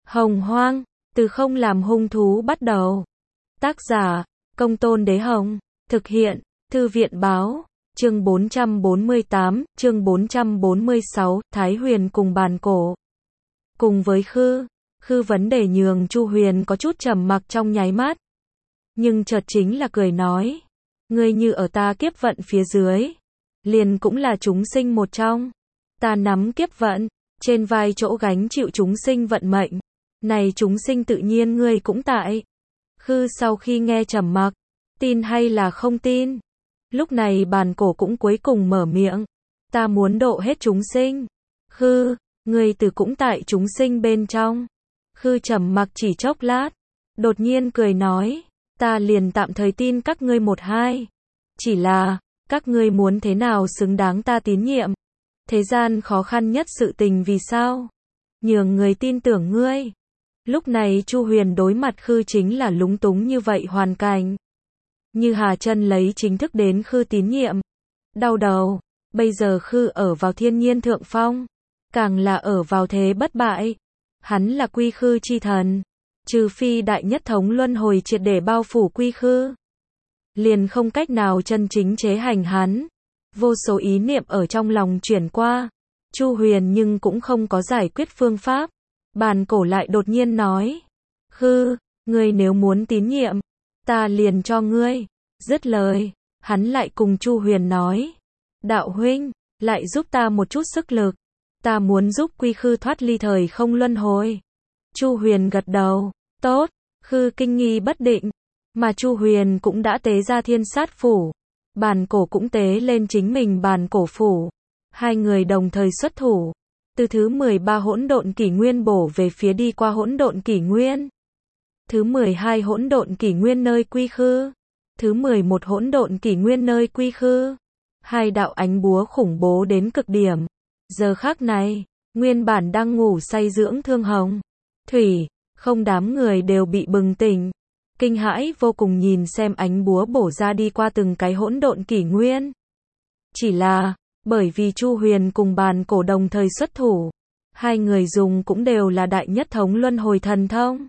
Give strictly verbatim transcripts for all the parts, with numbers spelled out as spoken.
Hồng Hoang, từ không làm hung thú bắt đầu. Tác giả, Công Tôn Đế Hồng. Thực hiện, Thư viện Báo. Chương bốn trăm bốn mươi tám, chương bốn trăm bốn mươi sáu, Thái Huyền cùng bàn cổ. Cùng với Khư, Khư vấn đề nhường Chu Huyền có chút trầm mặc trong nháy mắt. Nhưng chợt chính là cười nói, ngươi như ở ta kiếp vận phía dưới, liền cũng là chúng sinh một trong. Ta nắm kiếp vận, trên vai chỗ gánh chịu chúng sinh vận mệnh. Này chúng sinh tự nhiên ngươi cũng tại. Khư sau khi nghe trầm mặc, tin hay là không tin? Lúc này bàn cổ cũng cuối cùng mở miệng. Ta muốn độ hết chúng sinh. Khư, ngươi từ cũng tại chúng sinh bên trong. Khư trầm mặc chỉ chốc lát, đột nhiên cười nói, ta liền tạm thời tin các ngươi một hai. Chỉ là, các ngươi muốn thế nào xứng đáng ta tín nhiệm? Thế gian khó khăn nhất sự tình vì sao? Nhường người tin tưởng ngươi. Lúc này Chu Huyền đối mặt Khư chính là lúng túng như vậy hoàn cảnh. Như Hà Chân lấy chính thức đến Khư tín nhiệm. Đau đầu, bây giờ Khư ở vào thiên nhiên thượng phong, càng là ở vào thế bất bại. Hắn là Quy Khư chi thần, trừ phi đại nhất thống luân hồi triệt để bao phủ Quy Khư, liền không cách nào chân chính chế hành hắn. Vô số ý niệm ở trong lòng chuyển qua, Chu Huyền nhưng cũng không có giải quyết phương pháp. Bàn cổ lại đột nhiên nói, Khư, ngươi nếu muốn tín nhiệm, ta liền cho ngươi. Dứt lời, hắn lại cùng Chu Huyền nói, đạo huynh, lại giúp ta một chút sức lực. Ta muốn giúp Quy Khư thoát ly thời không luân hồi. Chu Huyền gật đầu, tốt. Khư kinh nghi bất định, mà Chu Huyền cũng đã tế ra thiên sát phủ. Bàn cổ cũng tế lên chính mình bàn cổ phủ. Hai người đồng thời xuất thủ. Từ thứ mười ba hỗn độn kỷ nguyên bổ về phía đi qua hỗn độn kỷ nguyên. Thứ mười hai hỗn độn kỷ nguyên nơi Quy Khư. Thứ mười một hỗn độn kỷ nguyên nơi Quy Khư. Hai đạo ánh búa khủng bố đến cực điểm. Giờ khắc này, nguyên bản đang ngủ say dưỡng Thương Hồng, Thủy, không đám người đều bị bừng tỉnh. Kinh hãi vô cùng nhìn xem ánh búa bổ ra đi qua từng cái hỗn độn kỷ nguyên. Chỉ là, bởi vì Chu Huyền cùng bàn cổ đồng thời xuất thủ, hai người dùng cũng đều là đại nhất thống luân hồi thần thông.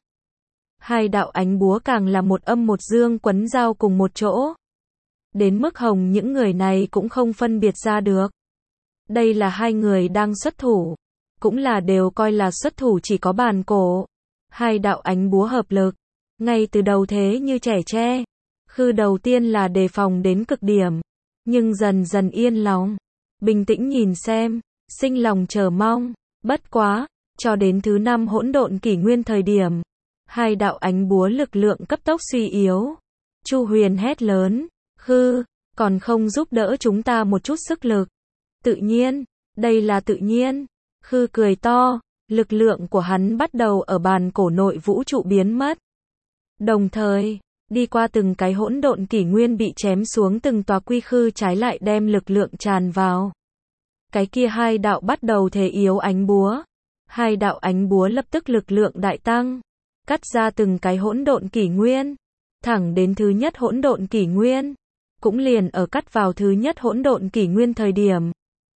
Hai đạo ánh búa càng là một âm một dương quấn giao cùng một chỗ. Đến mức Hồng những người này cũng không phân biệt ra được. Đây là hai người đang xuất thủ, cũng là đều coi là xuất thủ chỉ có bàn cổ. Hai đạo ánh búa hợp lực, ngay từ đầu thế như trẻ tre. Khư đầu tiên là đề phòng đến cực điểm, nhưng dần dần yên lòng, bình tĩnh nhìn xem, sinh lòng chờ mong. Bất quá, cho đến thứ năm hỗn độn kỷ nguyên thời điểm, hai đạo ánh búa lực lượng cấp tốc suy yếu. Chu Huyền hét lớn, Khư, còn không giúp đỡ chúng ta một chút sức lực? Tự nhiên, đây là tự nhiên. Khư cười to, lực lượng của hắn bắt đầu ở bàn cổ nội vũ trụ biến mất. Đồng thời, đi qua từng cái hỗn độn kỷ nguyên bị chém xuống từng tòa Quy Khư trái lại đem lực lượng tràn vào. Cái kia hai đạo bắt đầu thế yếu ánh búa. Hai đạo ánh búa lập tức lực lượng đại tăng, cắt ra từng cái hỗn độn kỷ nguyên, thẳng đến thứ nhất hỗn độn kỷ nguyên. Cũng liền ở cắt vào thứ nhất hỗn độn kỷ nguyên thời điểm,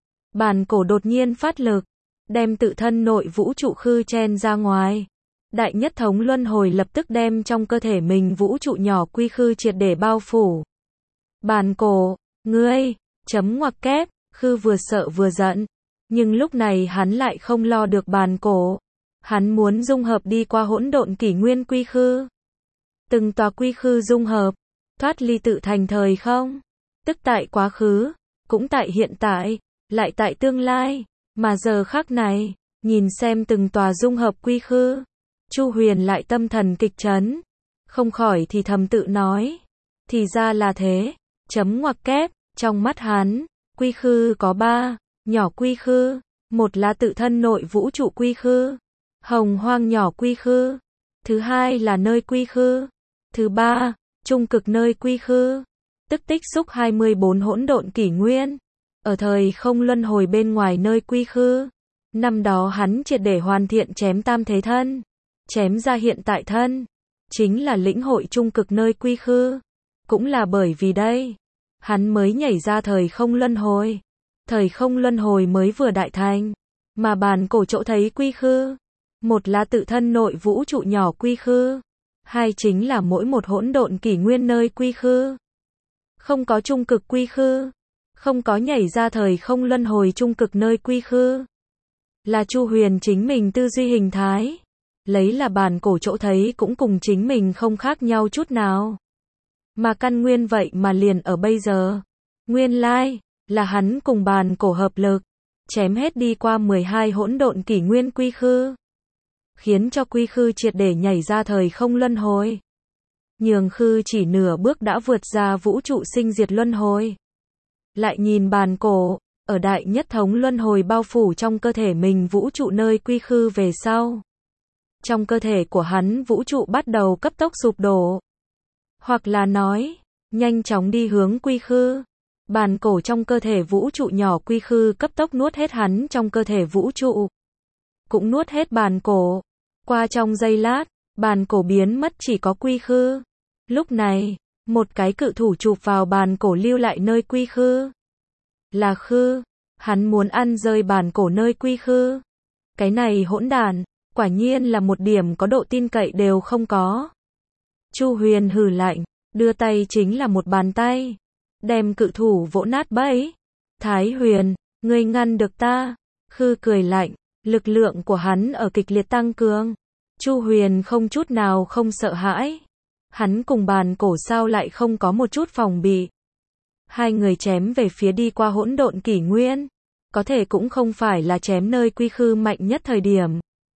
bàn cổ đột nhiên phát lực, đem tự thân nội vũ trụ Khư chen ra ngoài. Đại nhất thống luân hồi lập tức đem trong cơ thể mình vũ trụ nhỏ Quy Khư triệt để bao phủ. Bàn cổ, ngươi, chấm ngoặc kép. Khư vừa sợ vừa giận, nhưng lúc này hắn lại không lo được bàn cổ. Hắn muốn dung hợp đi qua hỗn độn kỷ nguyên Quy Khư. Từng tòa Quy Khư dung hợp, thoát ly tự thành thời không, tức tại quá khứ, cũng tại hiện tại, lại tại tương lai. Mà giờ khắc này, nhìn xem từng tòa dung hợp Quy Khư, Chu Huyền lại tâm thần kịch chấn, không khỏi thì thầm tự nói, thì ra là thế. Chấm ngoặc kép, trong mắt hắn, Quy Khư có ba, nhỏ Quy Khư, một là tự thân nội vũ trụ Quy Khư, Hồng Hoang nhỏ Quy Khư, thứ hai là nơi Quy Khư, thứ ba, trung cực nơi Quy Khư, tức tích xúc hai mươi bốn hỗn độn kỷ nguyên, ở thời không luân hồi bên ngoài nơi Quy Khư. Năm đó hắn triệt để hoàn thiện chém tam thế thân, chém ra hiện tại thân, chính là lĩnh hội trung cực nơi Quy Khư. Cũng là bởi vì đây, hắn mới nhảy ra thời không luân hồi. Thời không luân hồi mới vừa đại thành, mà bàn cổ chỗ thấy Quy Khư, Một là tự thân nội vũ trụ nhỏ quy khư, hai chính là mỗi một hỗn độn kỷ nguyên nơi quy khư. Không có trung cực quy khư, không có nhảy ra thời không luân hồi trung cực nơi quy khư. Là Chu Huyền chính mình tư duy hình thái, lấy là bàn cổ chỗ thấy cũng cùng chính mình không khác nhau chút nào. Mà căn nguyên vậy mà liền ở bây giờ. Nguyên lai, là hắn cùng bàn cổ hợp lực, chém hết đi qua mười hai hỗn độn kỷ nguyên quy khư. Khiến cho quy khư triệt để nhảy ra thời không luân hồi. Nhường khư chỉ nửa bước đã vượt ra vũ trụ sinh diệt luân hồi. Lại nhìn bàn cổ, ở đại nhất thống luân hồi bao phủ trong cơ thể mình vũ trụ nơi quy khư về sau. Trong cơ thể của hắn vũ trụ bắt đầu cấp tốc sụp đổ. Hoặc là nói, nhanh chóng đi hướng quy khư. Bàn cổ trong cơ thể vũ trụ nhỏ quy khư cấp tốc nuốt hết hắn trong cơ thể vũ trụ. Cũng nuốt hết bàn cổ. Qua trong giây lát, bàn cổ biến mất chỉ có quy khư. Lúc này, một cái cự thủ chụp vào bàn cổ lưu lại nơi quy khư. Là khư, hắn muốn ăn rơi bàn cổ nơi quy khư. Cái này hỗn đản, quả nhiên là một điểm có độ tin cậy đều không có. Chu Huyền hừ lạnh, đưa tay chính là một bàn tay, đem cự thủ vỗ nát bấy. Thái Huyền, ngươi ngăn được ta. Khư cười lạnh, lực lượng của hắn ở kịch liệt tăng cường. Chu Huyền không chút nào không sợ hãi. Hắn cùng bàn cổ sao lại không có một chút phòng bị. Hai người chém về phía đi qua hỗn độn kỷ nguyên. Có thể cũng không phải là chém nơi quy khư mạnh nhất thời điểm.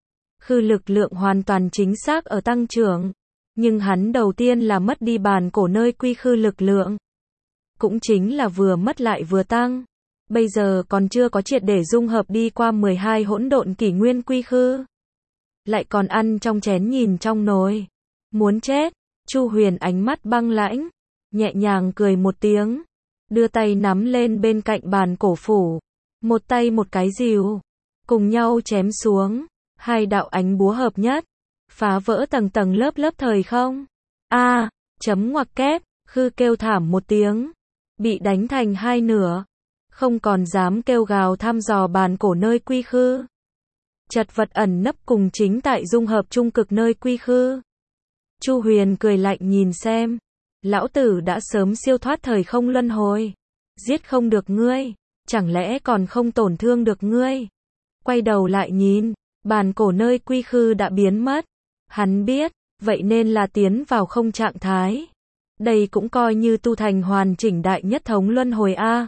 Khư lực lượng hoàn toàn chính xác ở tăng trưởng. Nhưng hắn đầu tiên là mất đi bàn cổ nơi quy khư lực lượng. Cũng chính là vừa mất lại vừa tăng. Bây giờ còn chưa có triệt để dung hợp đi qua mười hai hỗn độn kỷ nguyên quy khư. Lại còn ăn trong chén nhìn trong nồi. Muốn chết. Chu Huyền ánh mắt băng lãnh, nhẹ nhàng cười một tiếng, đưa tay nắm lên bên cạnh bàn cổ phủ, một tay một cái rìu, cùng nhau chém xuống, hai đạo ánh búa hợp nhất, phá vỡ tầng tầng lớp lớp thời không. A, à, chấm ngoặc kép, khư kêu thảm một tiếng, bị đánh thành hai nửa, không còn dám kêu gào thăm dò bàn cổ nơi quy khư. Chật vật ẩn nấp cùng chính tại dung hợp trung cực nơi quy khư. Chu Huyền cười lạnh nhìn xem, lão tử đã sớm siêu thoát thời không luân hồi, giết không được ngươi, chẳng lẽ còn không tổn thương được ngươi. Quay đầu lại nhìn, bàn cổ nơi quy khư đã biến mất, hắn biết, vậy nên là tiến vào không trạng thái. Đây cũng coi như tu thành hoàn chỉnh đại nhất thống luân hồi a.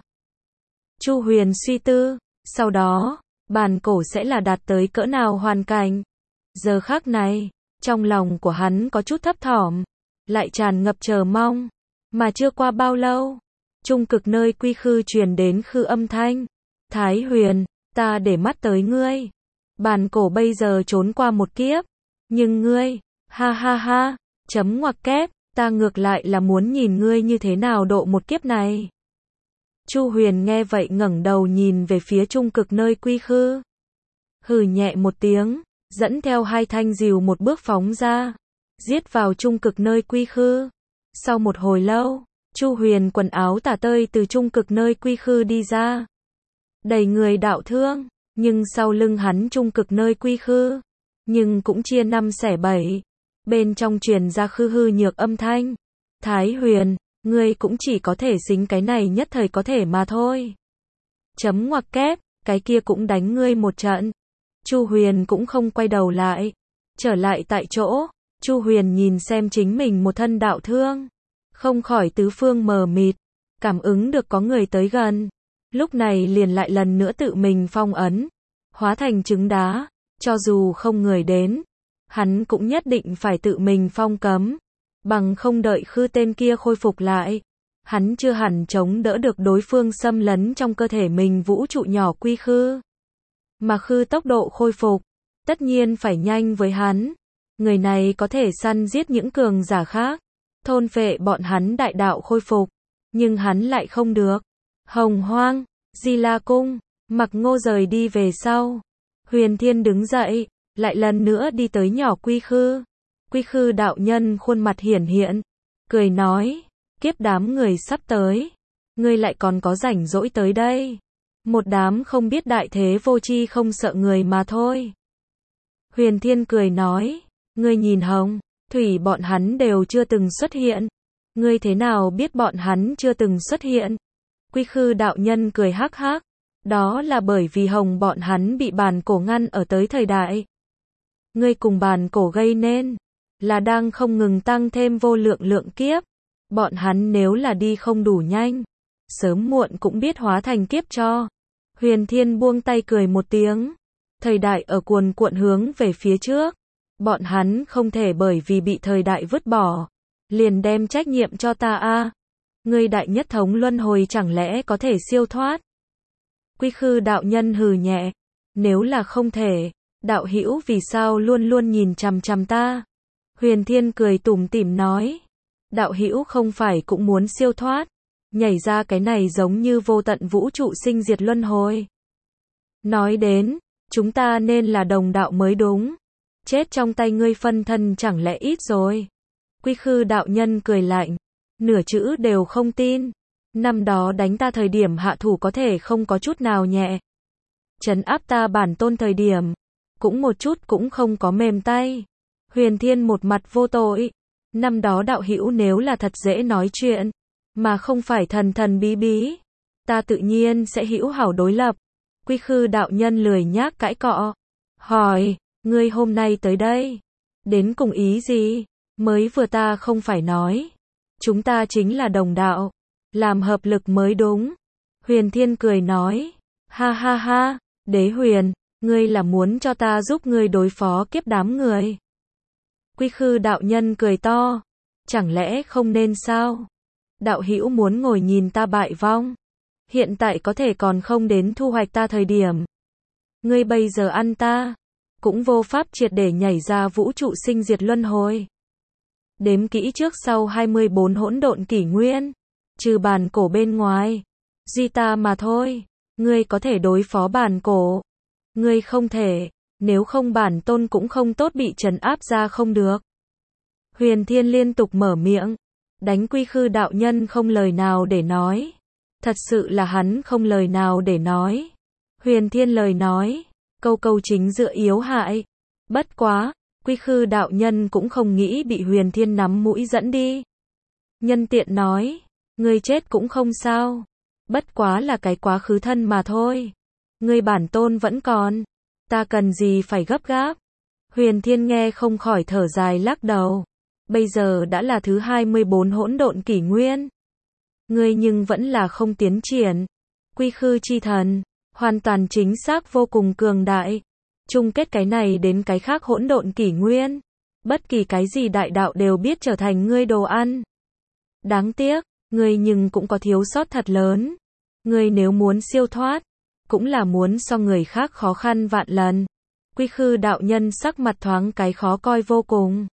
Chu Huyền suy tư, sau đó, bàn cổ sẽ là đạt tới cỡ nào hoàn cảnh. Giờ khắc này, trong lòng của hắn có chút thấp thỏm, lại tràn ngập chờ mong, mà chưa qua bao lâu, trung cực nơi quy khư truyền đến khư âm thanh. Thái Huyền, ta để mắt tới ngươi. Bàn cổ bây giờ trốn qua một kiếp, nhưng ngươi, ha ha ha, chấm ngoặc kép, ta ngược lại là muốn nhìn ngươi như thế nào độ một kiếp này. Chu Huyền nghe vậy ngẩng đầu nhìn về phía trung cực nơi quy khư. Hừ nhẹ một tiếng, dẫn theo hai thanh rìu một bước phóng ra, giết vào trung cực nơi quy khư. Sau một hồi lâu, Chu Huyền quần áo tả tơi từ trung cực nơi quy khư đi ra, đầy người đạo thương, nhưng sau lưng hắn trung cực nơi quy khư, nhưng cũng chia năm xẻ bảy, bên trong truyền ra khư hư nhược âm thanh. Thái Huyền, ngươi cũng chỉ có thể xính cái này nhất thời có thể mà thôi. Chấm ngoặc kép, cái kia cũng đánh ngươi một trận. Chu Huyền cũng không quay đầu lại, trở lại tại chỗ. Chu Huyền nhìn xem chính mình một thân đạo thương, không khỏi tứ phương mờ mịt, cảm ứng được có người tới gần, lúc này liền lại lần nữa tự mình phong ấn, hóa thành trứng đá, cho dù không người đến, hắn cũng nhất định phải tự mình phong cấm, bằng không đợi khư tên kia khôi phục lại, hắn chưa hẳn chống đỡ được đối phương xâm lấn trong cơ thể mình vũ trụ nhỏ quy khư. Mà khư tốc độ khôi phục, tất nhiên phải nhanh với hắn. Người này có thể săn giết những cường giả khác, thôn phệ bọn hắn đại đạo khôi phục, nhưng hắn lại không được. Hồng Hoang, Di La Cung, Mặc Ngô rời đi về sau. Huyền Thiên đứng dậy, lại lần nữa đi tới nhỏ quy khư. Quy khư đạo nhân khuôn mặt hiển hiện, cười nói, kiếp đám người sắp tới, ngươi lại còn có rảnh rỗi tới đây. Một đám không biết đại thế vô tri không sợ người mà thôi. Huyền Thiên cười nói, ngươi nhìn Hồng, Thủy bọn hắn đều chưa từng xuất hiện. Ngươi thế nào biết bọn hắn chưa từng xuất hiện? Quy Khư đạo nhân cười hắc hắc. Đó là bởi vì Hồng bọn hắn bị bàn cổ ngăn ở tới thời đại. Ngươi cùng bàn cổ gây nên, là đang không ngừng tăng thêm vô lượng lượng kiếp. Bọn hắn nếu là đi không đủ nhanh, sớm muộn cũng biết hóa thành kiếp cho. Huyền Thiên buông tay cười một tiếng. Thời đại ở cuồn cuộn hướng về phía trước. Bọn hắn không thể bởi vì bị thời đại vứt bỏ, liền đem trách nhiệm cho ta a. Ngươi đại nhất thống luân hồi chẳng lẽ có thể siêu thoát? Quy Khư đạo nhân hừ nhẹ. Nếu là không thể, đạo hữu vì sao luôn luôn nhìn chằm chằm ta? Huyền Thiên cười tủm tỉm nói. Đạo hữu không phải cũng muốn siêu thoát, nhảy ra cái này giống như vô tận vũ trụ sinh diệt luân hồi. Nói đến, chúng ta nên là đồng đạo mới đúng. Chết trong tay ngươi phân thân chẳng lẽ ít rồi? Quy Khư đạo nhân cười lạnh, nửa chữ đều không tin. Năm đó đánh ta thời điểm hạ thủ có thể không có chút nào nhẹ. Trấn áp ta bản tôn thời điểm, cũng một chút cũng không có mềm tay. Huyền Thiên một mặt vô tội. Năm đó đạo hữu nếu là thật dễ nói chuyện, mà không phải thần thần bí bí, ta tự nhiên sẽ hữu hảo đối lập. Quy Khư đạo nhân lười nhác cãi cọ. Hỏi, ngươi hôm nay tới đây, đến cùng ý gì? Mới vừa ta không phải nói, chúng ta chính là đồng đạo, làm hợp lực mới đúng. Huyền Thiên cười nói, ha ha ha, Đế Huyền, ngươi là muốn cho ta giúp ngươi đối phó kiếp đám người. Quy Khư đạo nhân cười to, chẳng lẽ không nên sao? Đạo hữu muốn ngồi nhìn ta bại vong, hiện tại có thể còn không đến thu hoạch ta thời điểm. Ngươi bây giờ ăn ta, cũng vô pháp triệt để nhảy ra vũ trụ sinh diệt luân hồi. Đếm kỹ trước sau hai mươi bốn hỗn độn kỷ nguyên, trừ bàn cổ bên ngoài, duy ta mà thôi. Ngươi có thể đối phó bàn cổ, ngươi không thể, nếu không bản tôn cũng không tốt bị trấn áp ra không được. Huyền Thiên liên tục mở miệng, đánh Quy Khư đạo nhân không lời nào để nói. Thật sự là hắn không lời nào để nói. Huyền Thiên lời nói, câu câu chính giữa yếu hại. Bất quá, Quy Khư đạo nhân cũng không nghĩ bị Huyền Thiên nắm mũi dẫn đi. Nhân tiện nói, ngươi chết cũng không sao, bất quá là cái quá khứ thân mà thôi. Ngươi bản tôn vẫn còn, ta cần gì phải gấp gáp. Huyền Thiên nghe không khỏi thở dài lắc đầu. Bây giờ đã là thứ hai mươi bốn hỗn độn kỷ nguyên. Ngươi nhưng vẫn là không tiến triển. Quy Khư chi thần, hoàn toàn chính xác vô cùng cường đại. Chung kết cái này đến cái khác hỗn độn kỷ nguyên. Bất kỳ cái gì đại đạo đều biết trở thành ngươi đồ ăn. Đáng tiếc, ngươi nhưng cũng có thiếu sót thật lớn. Ngươi nếu muốn siêu thoát, cũng là muốn so người khác khó khăn vạn lần. Quy Khư đạo nhân sắc mặt thoáng cái khó coi vô cùng.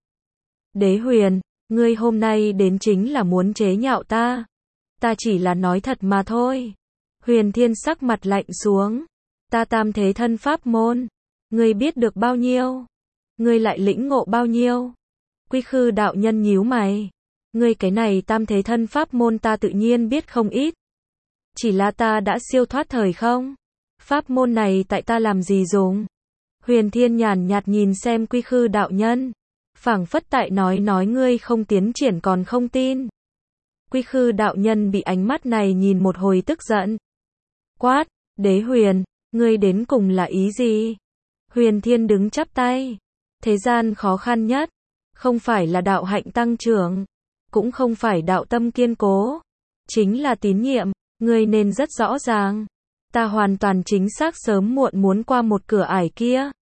Đế Huyền, ngươi hôm nay đến chính là muốn chế nhạo ta. Ta chỉ là nói thật mà thôi. Huyền Thiên sắc mặt lạnh xuống. Ta tam thế thân pháp môn, ngươi biết được bao nhiêu? Ngươi lại lĩnh ngộ bao nhiêu? Quy Khư đạo nhân nhíu mày. Ngươi cái này tam thế thân pháp môn ta tự nhiên biết không ít. Chỉ là ta đã siêu thoát thời không? Pháp môn này tại ta làm gì dùng? Huyền Thiên nhàn nhạt nhìn xem Quy Khư đạo nhân, phảng phất tại nói nói ngươi không tiến triển còn không tin. Quy Khư đạo nhân bị ánh mắt này nhìn một hồi tức giận. Quát, Đế Huyền, ngươi đến cùng là ý gì? Huyền Thiên đứng chắp tay. Thế gian khó khăn nhất, không phải là đạo hạnh tăng trưởng, cũng không phải đạo tâm kiên cố, chính là tín nhiệm. Ngươi nên rất rõ ràng, ta hoàn toàn chính xác sớm muộn muốn qua một cửa ải kia.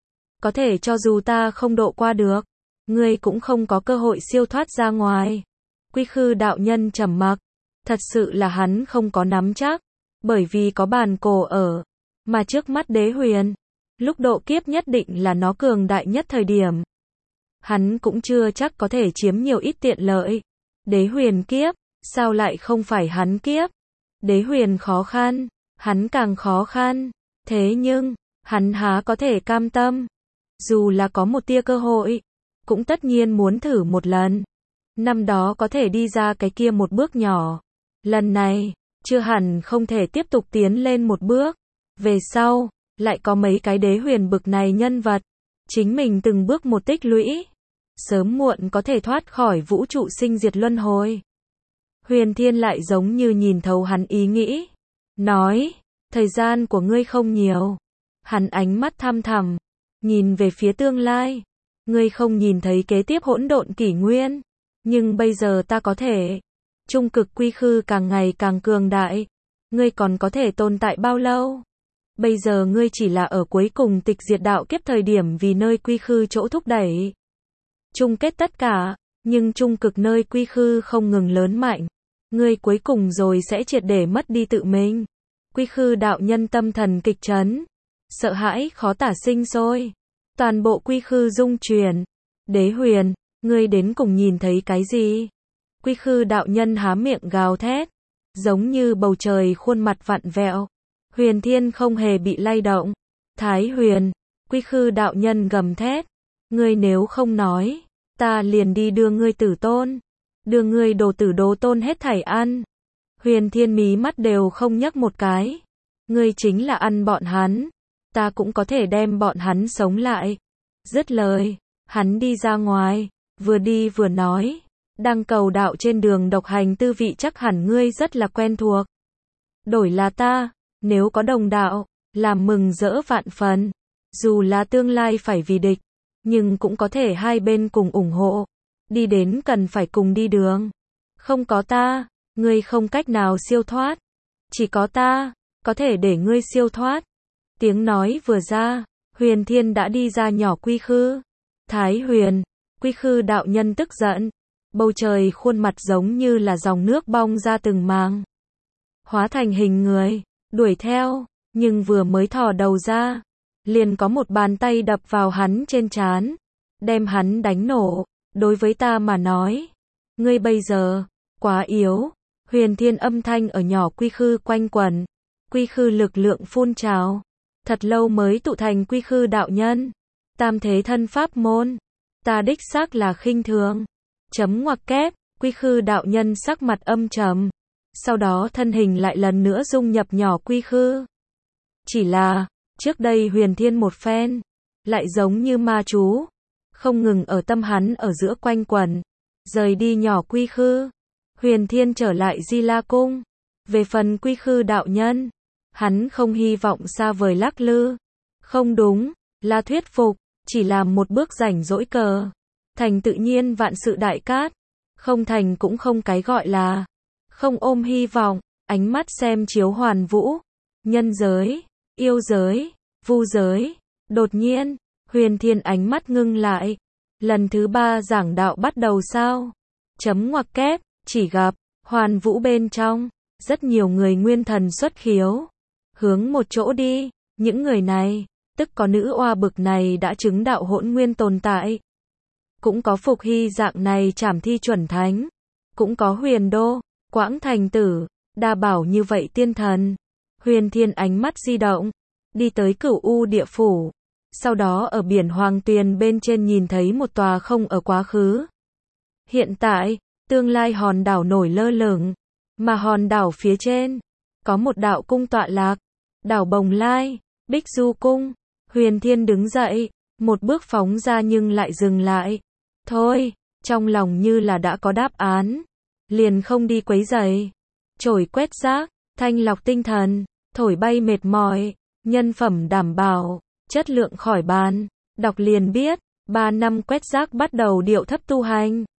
Có thể cho dù ta không độ qua được, ngươi cũng không có cơ hội siêu thoát ra ngoài. Quy Khư đạo nhân trầm mặc, thật sự là hắn không có nắm chắc, bởi vì có bàn cổ ở, mà trước mắt Đế Huyền, lúc độ kiếp nhất định là nó cường đại nhất thời điểm. Hắn cũng chưa chắc có thể chiếm nhiều ít tiện lợi. Đế Huyền kiếp, sao lại không phải hắn kiếp? Đế Huyền khó khăn, hắn càng khó khăn. Thế nhưng, hắn há có thể cam tâm. Dù là có một tia cơ hội, cũng tất nhiên muốn thử một lần. Năm đó có thể đi ra cái kia một bước nhỏ. Lần này, chưa hẳn không thể tiếp tục tiến lên một bước. Về sau, lại có mấy cái Đế Huyền bực này nhân vật. chính mình từng bước một tích lũy, sớm muộn có thể thoát khỏi vũ trụ sinh diệt luân hồi. Huyền Thiên lại giống như nhìn thấu hắn ý nghĩ, nói, thời gian của ngươi không nhiều. Hắn ánh mắt thăm thẳm, nhìn về phía tương lai. Ngươi không nhìn thấy kế tiếp hỗn độn kỷ nguyên, nhưng bây giờ ta có thể. Trung cực quy khư càng ngày càng cường đại, ngươi còn có thể tồn tại bao lâu? Bây giờ ngươi chỉ là ở cuối cùng tịch diệt đạo kiếp thời điểm vì nơi quy khư chỗ thúc đẩy. Chung kết tất cả, nhưng trung cực nơi quy khư không ngừng lớn mạnh. Ngươi cuối cùng rồi sẽ triệt để mất đi tự mình. Quy khư đạo nhân tâm thần kịch chấn, sợ hãi khó tả sinh sôi. Toàn bộ quy khư rung chuyển. Đế Huyền, ngươi đến cùng nhìn thấy cái gì? Quy khư đạo nhân há miệng gào thét, giống như bầu trời khuôn mặt vặn vẹo. Huyền Thiên không hề bị lay động. Thái Huyền, quy khư đạo nhân gầm thét, ngươi nếu không nói, ta liền đi đưa ngươi tử tôn, đưa ngươi đồ tử đồ tôn hết thảy ăn. Huyền Thiên mí mắt đều không nhấc một cái. Ngươi chính là ăn bọn hắn, ta cũng có thể đem bọn hắn sống lại. Dứt lời, hắn đi ra ngoài, vừa đi vừa nói, đang cầu đạo trên đường độc hành tư vị chắc hẳn ngươi rất là quen thuộc. Đổi là ta, nếu có đồng đạo, làm mừng rỡ vạn phần. Dù là tương lai phải vì địch, nhưng cũng có thể hai bên cùng ủng hộ. Đi đến cần phải cùng đi đường. Không có ta, ngươi không cách nào siêu thoát. Chỉ có ta, có thể để ngươi siêu thoát. Tiếng nói vừa ra, Huyền Thiên đã đi ra nhỏ quy khư. Thái Huyền, quy khư đạo nhân tức giận. Bầu trời khuôn mặt giống như là dòng nước bong ra từng màng. Hóa thành hình người, đuổi theo, nhưng vừa mới thò đầu ra, liền có một bàn tay đập vào hắn trên trán, đem hắn đánh nổ. Đối với ta mà nói, ngươi bây giờ, quá yếu. Huyền Thiên âm thanh ở nhỏ quy khư quanh quẩn, quy khư lực lượng phun trào, thật lâu mới tụ thành quy khư đạo nhân. Tam thế thân pháp môn, ta đích xác là khinh thường. Chấm ngoặc kép, quy khư đạo nhân sắc mặt âm trầm, sau đó thân hình lại lần nữa dung nhập nhỏ quy khư. Chỉ là, trước đây Huyền Thiên một phen, lại giống như ma chú, không ngừng ở tâm hắn ở giữa quanh quẩn. Rời đi nhỏ quy khư, Huyền Thiên trở lại Di La Cung. Về phần quy khư đạo nhân, hắn không hy vọng xa vời lắc lư. Không đúng, là thuyết phục, chỉ làm một bước rảnh rỗi cờ. Thành tự nhiên vạn sự đại cát, không thành cũng không cái gọi là. Không ôm hy vọng, ánh mắt xem chiếu hoàn vũ. Nhân giới, yêu giới, vu giới. Đột nhiên, Huyền Thiên ánh mắt ngưng lại. Lần thứ ba giảng đạo bắt đầu sao? Chấm ngoặc kép, chỉ gặp, hoàn vũ bên trong, rất nhiều người nguyên thần xuất khiếu. Hướng một chỗ đi, những người này, tức có nữ oa bực này đã chứng đạo hỗn nguyên tồn tại. Cũng có Phục Hy dạng này trảm thi chuẩn thánh. Cũng có Huyền Đô, Quãng Thành Tử, Đa Bảo như vậy tiên thần. Huyền Thiên ánh mắt di động, đi tới Cửu U địa phủ. Sau đó ở biển Hoàng Tuyền bên trên nhìn thấy một tòa không ở quá khứ, hiện tại, tương lai hòn đảo nổi lơ lửng, mà hòn đảo phía trên, có một đạo cung tọa lạc, đảo Bồng Lai, Bích Du Cung. Huyền Thiên đứng dậy, một bước phóng ra nhưng lại dừng lại. Thôi, trong lòng như là đã có đáp án, liền không đi quấy rầy. Chổi quét rác, thanh lọc tinh thần, thổi bay mệt mỏi, nhân phẩm đảm bảo, chất lượng khỏi bàn. Đọc liền biết, ba năm quét rác bắt đầu điệu thấp tu hành.